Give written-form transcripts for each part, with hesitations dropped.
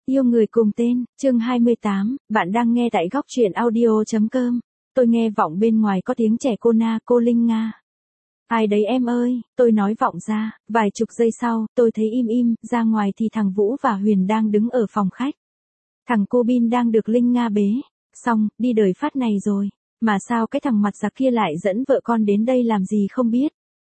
Yêu người cùng tên, chương 28, bạn đang nghe tại góc truyện audio.com. Tôi nghe vọng bên ngoài có tiếng trẻ cô Na, cô Linh Nga. Ai đấy em ơi, tôi nói vọng ra, vài chục giây sau, tôi thấy im im, ra ngoài thì thằng Vũ và Huyền đang đứng ở phòng khách. Thằng cô Bin đang được Linh Nga bế. Xong, đi đời phát này rồi. Mà sao cái thằng mặt giặc kia lại dẫn vợ con đến đây làm gì không biết.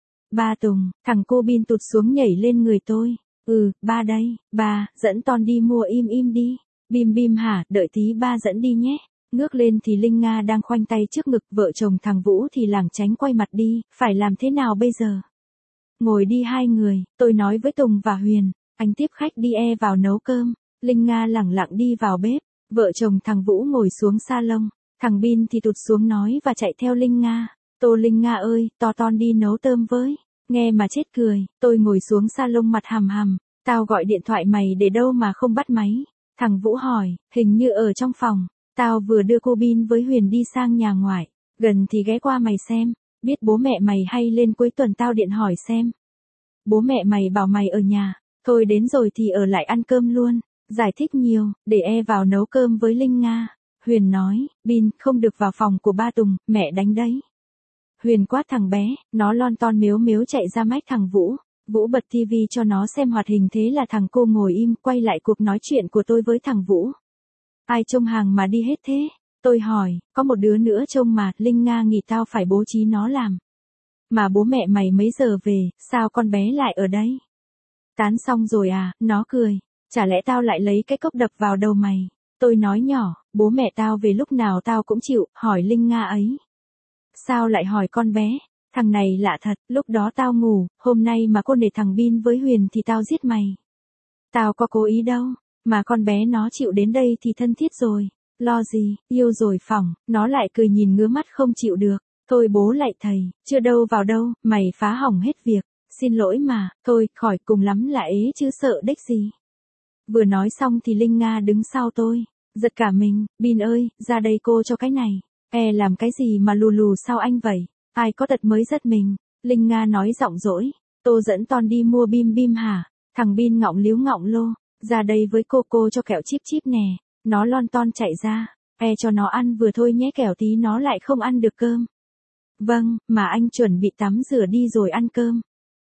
Ba Tùng, thằng cô Bin tụt xuống nhảy lên người tôi. Ba đây, ba, dẫn Ton đi mua im im đi. Bim bim hả, đợi tí ba dẫn đi nhé. Ngước lên thì Linh Nga đang khoanh tay trước ngực, vợ chồng thằng Vũ thì lảng tránh quay mặt đi, phải làm thế nào bây giờ? Ngồi đi hai người, tôi nói với Tùng và Huyền, anh tiếp khách đi vào nấu cơm. Linh Nga lẳng lặng đi vào bếp, vợ chồng thằng Vũ ngồi xuống salon, thằng Bin thì tụt xuống nói và chạy theo Linh Nga. Tô Linh Nga ơi, Ton đi nấu tôm với. Nghe mà chết cười, tôi ngồi xuống salon mặt hầm hầm, tao gọi điện thoại mày để đâu mà không bắt máy. Thằng Vũ hỏi, hình như ở trong phòng, tao vừa đưa cô Bin với Huyền đi sang nhà ngoại, gần thì ghé qua mày xem, biết bố mẹ mày hay lên cuối tuần tao điện hỏi xem. Bố mẹ mày bảo mày ở nhà, thôi đến rồi thì ở lại ăn cơm luôn, giải thích nhiều, để vào nấu cơm với Linh Nga. Huyền nói, Bin, không được vào phòng của ba Tùng, mẹ đánh đấy. Huyền quát thằng bé, nó lon ton mếu mếu chạy ra mách thằng Vũ. Vũ bật tivi cho nó xem hoạt hình, thế là thằng cô ngồi im quay lại cuộc nói chuyện của tôi với thằng Vũ. Ai trông hàng mà đi hết thế? Tôi hỏi, có một đứa nữa trông mà, Linh Nga nghĩ tao phải bố trí nó làm. Mà bố mẹ mày mấy giờ về, sao con bé lại ở đây? Tán xong rồi à, nó cười, chả lẽ tao lại lấy cái cốc đập vào đầu mày? Tôi nói nhỏ, bố mẹ tao về lúc nào tao cũng chịu, hỏi Linh Nga ấy. Sao lại hỏi con bé? Thằng này lạ thật, lúc đó tao ngủ, hôm nay mà con để thằng Bin với Huyền thì tao giết mày. Tao có cố ý đâu, mà con bé nó chịu đến đây thì thân thiết rồi. Lo gì, yêu rồi phỏng, nó lại cười nhìn ngứa mắt không chịu được. Thôi bố lại thầy, chưa đâu vào đâu, mày phá hỏng hết việc. Xin lỗi mà, thôi, khỏi, cùng lắm là ế chứ sợ đếch gì. Vừa nói xong thì Linh Nga đứng sau tôi, giật cả mình, Bin ơi, ra đây cô cho cái này. Làm cái gì mà lù lù sau anh vậy? Ai có tật mới giật mình. Linh Nga nói giọng dỗi, tôi dẫn Ton đi mua bim bim hả? Thằng Bin ngọng líu ngọng lô, ra đây với cô cho kẹo chip chip nè. Nó lon ton chạy ra, cho nó ăn vừa thôi nhé, kẻo tí nó lại không ăn được cơm. Vâng, mà anh chuẩn bị tắm rửa đi rồi ăn cơm.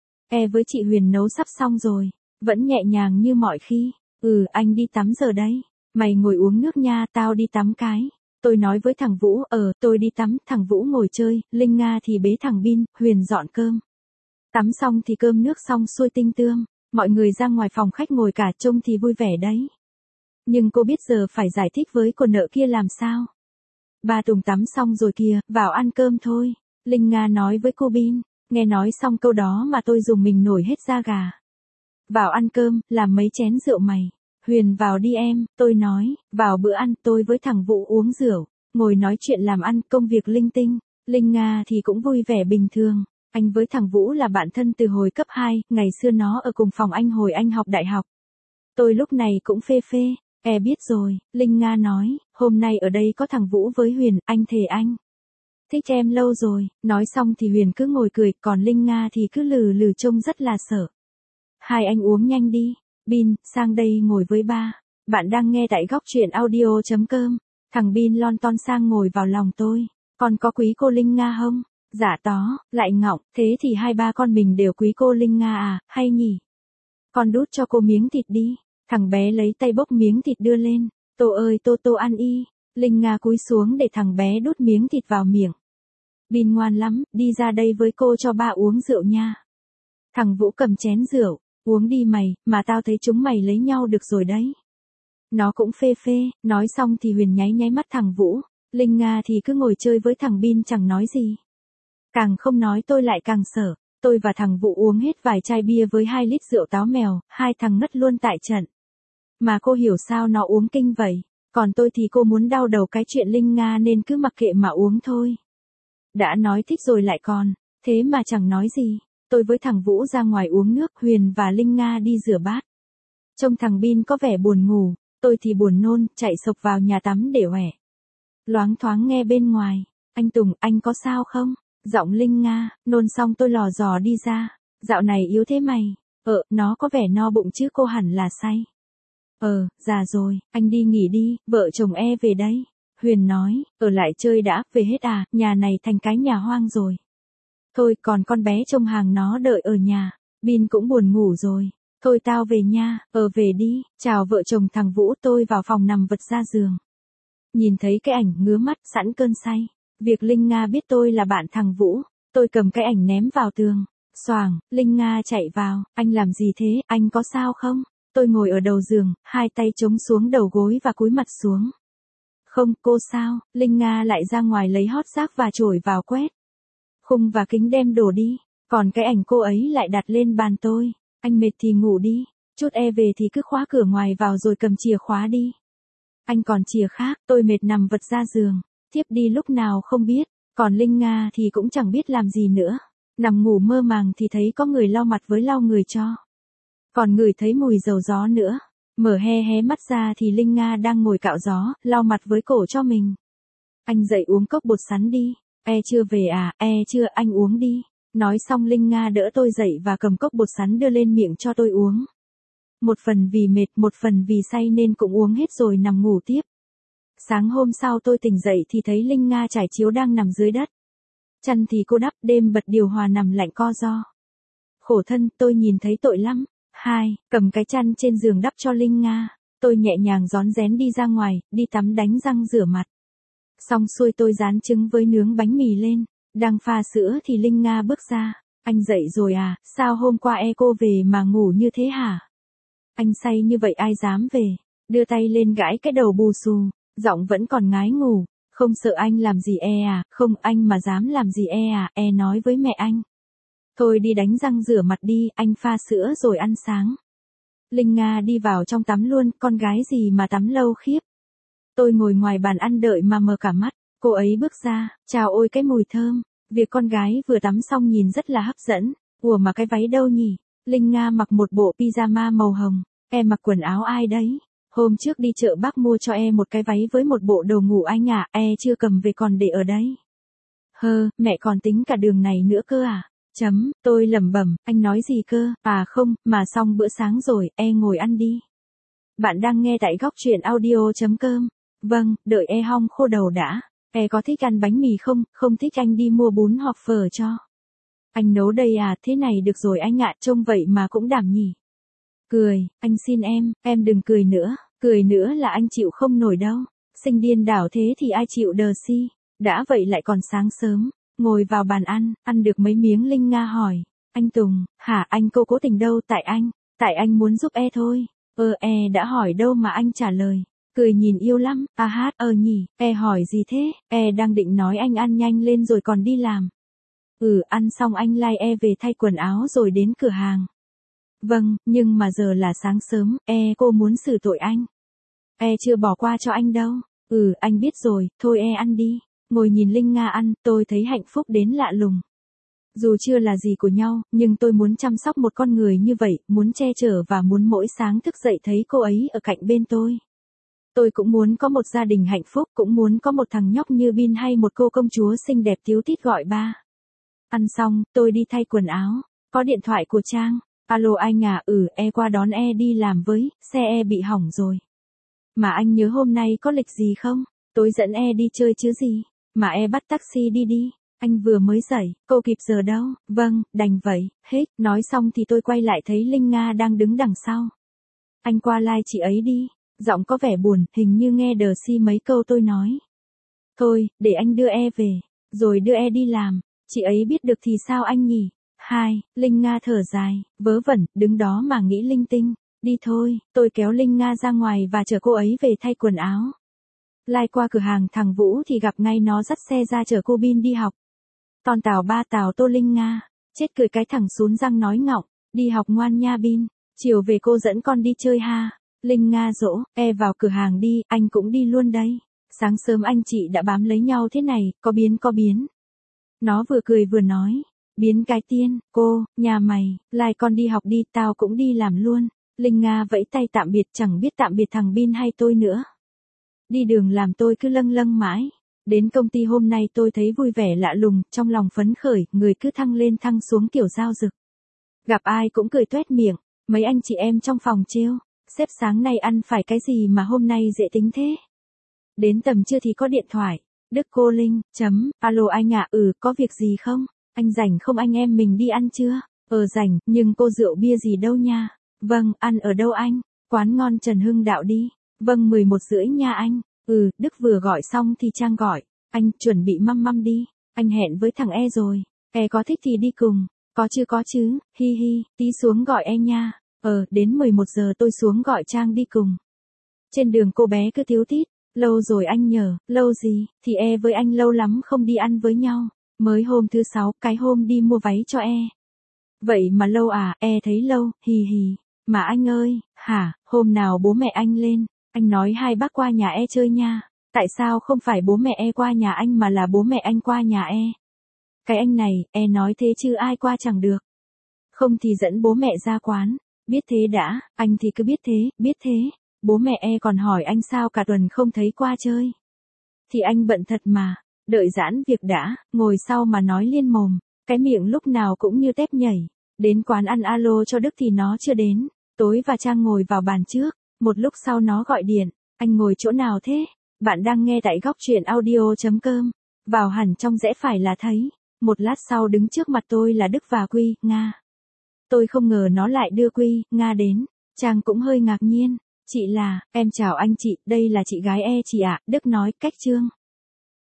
Với chị Huyền nấu sắp xong rồi, vẫn nhẹ nhàng như mọi khi. Anh đi tắm giờ đấy. Mày ngồi uống nước nha, tao đi tắm cái. Tôi nói với thằng Vũ, tôi đi tắm, thằng Vũ ngồi chơi, Linh Nga thì bế thằng Bin, Huyền dọn cơm. Tắm xong thì cơm nước xong xuôi tinh tươm, mọi người ra ngoài phòng khách ngồi cả trông thì vui vẻ đấy. Nhưng cô biết giờ phải giải thích với cô nợ kia làm sao. Ba Tùng tắm xong rồi kìa, vào ăn cơm thôi. Linh Nga nói với cô Bin, nghe nói xong câu đó mà tôi dùng mình nổi hết da gà. Vào ăn cơm, làm mấy chén rượu mày. Huyền vào đi em, tôi nói, vào bữa ăn, tôi với thằng Vũ uống rượu, ngồi nói chuyện làm ăn, công việc linh tinh. Linh Nga thì cũng vui vẻ bình thường. Anh với thằng Vũ là bạn thân từ hồi cấp 2, ngày xưa nó ở cùng phòng anh hồi anh học đại học. Tôi lúc này cũng phê phê, biết rồi, Linh Nga nói, hôm nay ở đây có thằng Vũ với Huyền, anh thề anh thích em lâu rồi. Nói xong thì Huyền cứ ngồi cười, còn Linh Nga thì cứ lừ lừ trông rất là sợ. Hai anh uống nhanh đi. Bin, sang đây ngồi với ba. Bạn đang nghe tại góc truyện audio.com. Thằng Bin lon ton sang ngồi vào lòng tôi. Con có quý cô Linh Nga không? Dạ tó, lại ngọng, thế thì hai ba con mình đều quý cô Linh Nga à, hay nhỉ? Con đút cho cô miếng thịt đi. Thằng bé lấy tay bốc miếng thịt đưa lên. Tô ơi tô ăn y. Linh Nga cúi xuống để thằng bé đút miếng thịt vào miệng. Bin ngoan lắm, đi ra đây với cô cho ba uống rượu nha. Thằng Vũ cầm chén rượu. Uống đi mày, mà tao thấy chúng mày lấy nhau được rồi đấy. Nó cũng phê phê, nói xong thì Huyền nháy mắt thằng Vũ. Linh Nga thì cứ ngồi chơi với thằng Bin chẳng nói gì. Càng không nói tôi lại càng sợ. Tôi và thằng Vũ uống hết vài chai bia với 2 lít rượu táo mèo, hai thằng ngất luôn tại trận. Mà cô hiểu sao nó uống kinh vậy, còn tôi thì cô muốn đau đầu cái chuyện Linh Nga nên cứ mặc kệ mà uống thôi. Đã nói thích rồi lại còn, thế mà chẳng nói gì. Tôi với thằng Vũ ra ngoài uống nước, Huyền và Linh Nga đi rửa bát. Trông thằng Bin có vẻ buồn ngủ, tôi thì buồn nôn, chạy sộc vào nhà tắm để ỏe. Loáng thoáng nghe bên ngoài, anh Tùng, anh có sao không? Giọng Linh Nga, nôn xong tôi lò dò đi ra. Dạo này yếu thế mày. Nó có vẻ no bụng chứ cô hẳn là say. Già rồi, anh đi nghỉ đi, vợ chồng về đây. Huyền nói, ở lại chơi đã, về hết à, nhà này thành cái nhà hoang rồi. Thôi còn con bé trông hàng nó đợi ở nhà, Bin cũng buồn ngủ rồi. Thôi tao về nha, về đi, chào vợ chồng thằng Vũ. Tôi vào phòng nằm vật ra giường. Nhìn thấy cái ảnh ngứa mắt sẵn cơn say. Việc Linh Nga biết tôi là bạn thằng Vũ, tôi cầm cái ảnh ném vào tường. Xoàng, Linh Nga chạy vào, anh làm gì thế, anh có sao không? Tôi ngồi ở đầu giường, hai tay chống xuống đầu gối và cúi mặt xuống. Không, cô sao? Linh Nga lại ra ngoài lấy hót rác và chổi vào quét. Khung và kính đem đổ đi, còn cái ảnh cô ấy lại đặt lên bàn tôi. Anh mệt thì ngủ đi, chút về thì cứ khóa cửa ngoài vào rồi cầm chìa khóa đi. Anh còn chìa khác, tôi mệt nằm vật ra giường, thiếp đi lúc nào không biết, còn Linh Nga thì cũng chẳng biết làm gì nữa. Nằm ngủ mơ màng thì thấy có người lau mặt với lau người cho. Còn ngửi thấy mùi dầu gió nữa. Mở hé mắt ra thì Linh Nga đang ngồi cạo gió, lau mặt với cổ cho mình. Anh dậy uống cốc bột sắn đi. Chưa về à, chưa, anh uống đi. Nói xong Linh Nga đỡ tôi dậy và cầm cốc bột sắn đưa lên miệng cho tôi uống. Một phần vì mệt, một phần vì say nên cũng uống hết rồi nằm ngủ tiếp. Sáng hôm sau tôi tỉnh dậy thì thấy Linh Nga trải chiếu đang nằm dưới đất. Chăn thì cô đắp, đêm bật điều hòa nằm lạnh co ro. Khổ thân, tôi nhìn thấy tội lắm. Cầm cái chăn trên giường đắp cho Linh Nga. Tôi nhẹ nhàng rón rén đi ra ngoài, đi tắm đánh răng rửa mặt. Xong xuôi tôi rán trứng với nướng bánh mì lên. Đang pha sữa thì Linh Nga bước ra. Anh dậy rồi à, sao hôm qua cô về mà ngủ như thế hả? Anh say như vậy ai dám về? Đưa tay lên gãi cái đầu bù xù, giọng vẫn còn ngái ngủ. Không sợ anh làm gì à, không anh mà dám làm gì à, nói với mẹ anh. Thôi đi đánh răng rửa mặt đi, anh pha sữa rồi ăn sáng. Linh Nga đi vào trong tắm luôn, con gái gì mà tắm lâu khiếp. Tôi ngồi ngoài bàn ăn đợi mà mờ cả mắt, cô ấy bước ra, chào ôi cái mùi thơm. Việc con gái vừa tắm xong nhìn rất là hấp dẫn. Ủa mà cái váy đâu nhỉ? Linh Nga mặc một bộ pyjama màu hồng. Mặc quần áo ai đấy? Hôm trước đi chợ bác mua cho một cái váy với một bộ đồ ngủ anh ạ, chưa cầm về còn để ở đấy. Mẹ còn tính cả đường này nữa cơ à? Tôi lẩm bẩm, anh nói gì cơ? À không, mà xong bữa sáng rồi, ngồi ăn đi. Bạn đang nghe tại góc truyện audio.com. Vâng, đợi hong khô đầu đã. Có thích ăn bánh mì không? Không thích anh đi mua bún hoặc phở cho. Anh nấu đây à, thế này được rồi anh ạ, trông vậy mà cũng đảm nhỉ. Cười, anh xin em đừng cười nữa là anh chịu không nổi đâu. Sinh điên đảo thế thì ai chịu đờ si. Đã vậy lại còn sáng sớm, ngồi vào bàn ăn được mấy miếng Linh Nga hỏi. Anh Tùng, hả anh cô cố tình đâu tại anh muốn giúp thôi. Đã hỏi đâu mà anh trả lời. Cười nhìn yêu lắm, nhỉ, hỏi gì thế, đang định nói anh ăn nhanh lên rồi còn đi làm. Ăn xong anh lai về thay quần áo rồi đến cửa hàng. Vâng, nhưng mà giờ là sáng sớm, cô muốn xử tội anh. Chưa bỏ qua cho anh đâu. Anh biết rồi, thôi ăn đi. Ngồi nhìn Linh Nga ăn, tôi thấy hạnh phúc đến lạ lùng. Dù chưa là gì của nhau, nhưng tôi muốn chăm sóc một con người như vậy, muốn che chở và muốn mỗi sáng thức dậy thấy cô ấy ở cạnh bên tôi. Tôi cũng muốn có một gia đình hạnh phúc, cũng muốn có một thằng nhóc như Bin hay một cô công chúa xinh đẹp tíu tít gọi ba. Ăn xong, tôi đi thay quần áo. Có điện thoại của Trang. Alo anh à, qua đón đi làm với, xe bị hỏng rồi. Mà anh nhớ hôm nay có lịch gì không? Tối dẫn đi chơi chứ gì? Mà bắt taxi đi. Anh vừa mới dậy, cô kịp giờ đâu? Vâng, đành vậy, hết. Nói xong thì tôi quay lại thấy Linh Nga đang đứng đằng sau. Anh qua like chị ấy đi. Giọng có vẻ buồn, hình như nghe đờ si mấy câu tôi nói. Thôi, để anh đưa về, rồi đưa đi làm. Chị ấy biết được thì sao anh nhỉ? Linh Nga thở dài, vớ vẩn, đứng đó mà nghĩ linh tinh. Đi thôi, tôi kéo Linh Nga ra ngoài và chở cô ấy về thay quần áo. Lai qua cửa hàng thằng Vũ thì gặp ngay nó dắt xe ra chở cô Bin đi học. Ton tào ba tào tô Linh Nga. Chết cười cái thằng sún răng nói ngọng. Đi học ngoan nha Bin. Chiều về cô dẫn con đi chơi ha. Linh Nga dỗ, vào cửa hàng đi, anh cũng đi luôn đây. Sáng sớm anh chị đã bám lấy nhau thế này, có biến. Nó vừa cười vừa nói. Biến cái tiên, cô, nhà mày, lai con đi học đi, tao cũng đi làm luôn. Linh Nga vẫy tay tạm biệt, chẳng biết tạm biệt thằng Bin hay tôi nữa. Đi đường làm tôi cứ lâng lâng mãi. Đến công ty hôm nay tôi thấy vui vẻ lạ lùng, trong lòng phấn khởi, người cứ thăng lên thăng xuống kiểu dao rực. Gặp ai cũng cười tuét miệng, mấy anh chị em trong phòng trêu. Sếp sáng nay ăn phải cái gì mà hôm nay dễ tính thế? Đến tầm trưa thì có điện thoại. Đức cô Linh, alo anh ạ, có việc gì không? Anh rảnh không anh em mình đi ăn chưa? Rảnh, nhưng cô rượu bia gì đâu nha. Vâng, ăn ở đâu anh? Quán ngon Trần Hưng Đạo đi. Vâng 11:30 nha anh. Đức vừa gọi xong thì Trang gọi. Anh chuẩn bị măm đi. Anh hẹn với thằng E rồi. E có thích thì đi cùng. Có chứ, hi hi, tí xuống gọi E nha. Đến 11 giờ tôi xuống gọi Trang đi cùng. Trên đường cô bé cứ tíu tít. Lâu rồi anh nhờ, lâu gì, thì E với anh lâu lắm không đi ăn với nhau. Mới hôm thứ 6, cái hôm đi mua váy cho E. Vậy mà lâu à, E thấy lâu, hì hì. Mà anh ơi, hả, hôm nào bố mẹ anh lên, anh nói hai bác qua nhà E chơi nha. Tại sao không phải bố mẹ E qua nhà anh mà là bố mẹ anh qua nhà E? Cái anh này, E nói thế chứ ai qua chẳng được. Không thì dẫn bố mẹ ra quán. Biết thế đã, anh thì cứ biết thế. Bố mẹ E còn hỏi anh sao cả tuần không thấy qua chơi. Thì anh bận thật mà, đợi giãn việc đã, ngồi sau mà nói liên mồm, cái miệng lúc nào cũng như tép nhảy. Đến quán ăn alo cho Đức thì nó chưa đến, tối và Trang ngồi vào bàn trước, một lúc sau nó gọi điện, anh ngồi chỗ nào thế? Bạn đang nghe tại góc truyện audio.com, vào hẳn trong rẽ phải là thấy, một lát sau đứng trước mặt tôi là Đức và Quy, Nga. Tôi không ngờ nó lại đưa Quy, Nga đến, Trang cũng hơi ngạc nhiên. Chị là, em chào anh chị, đây là chị gái E chị ạ, Đức nói, cách Trương.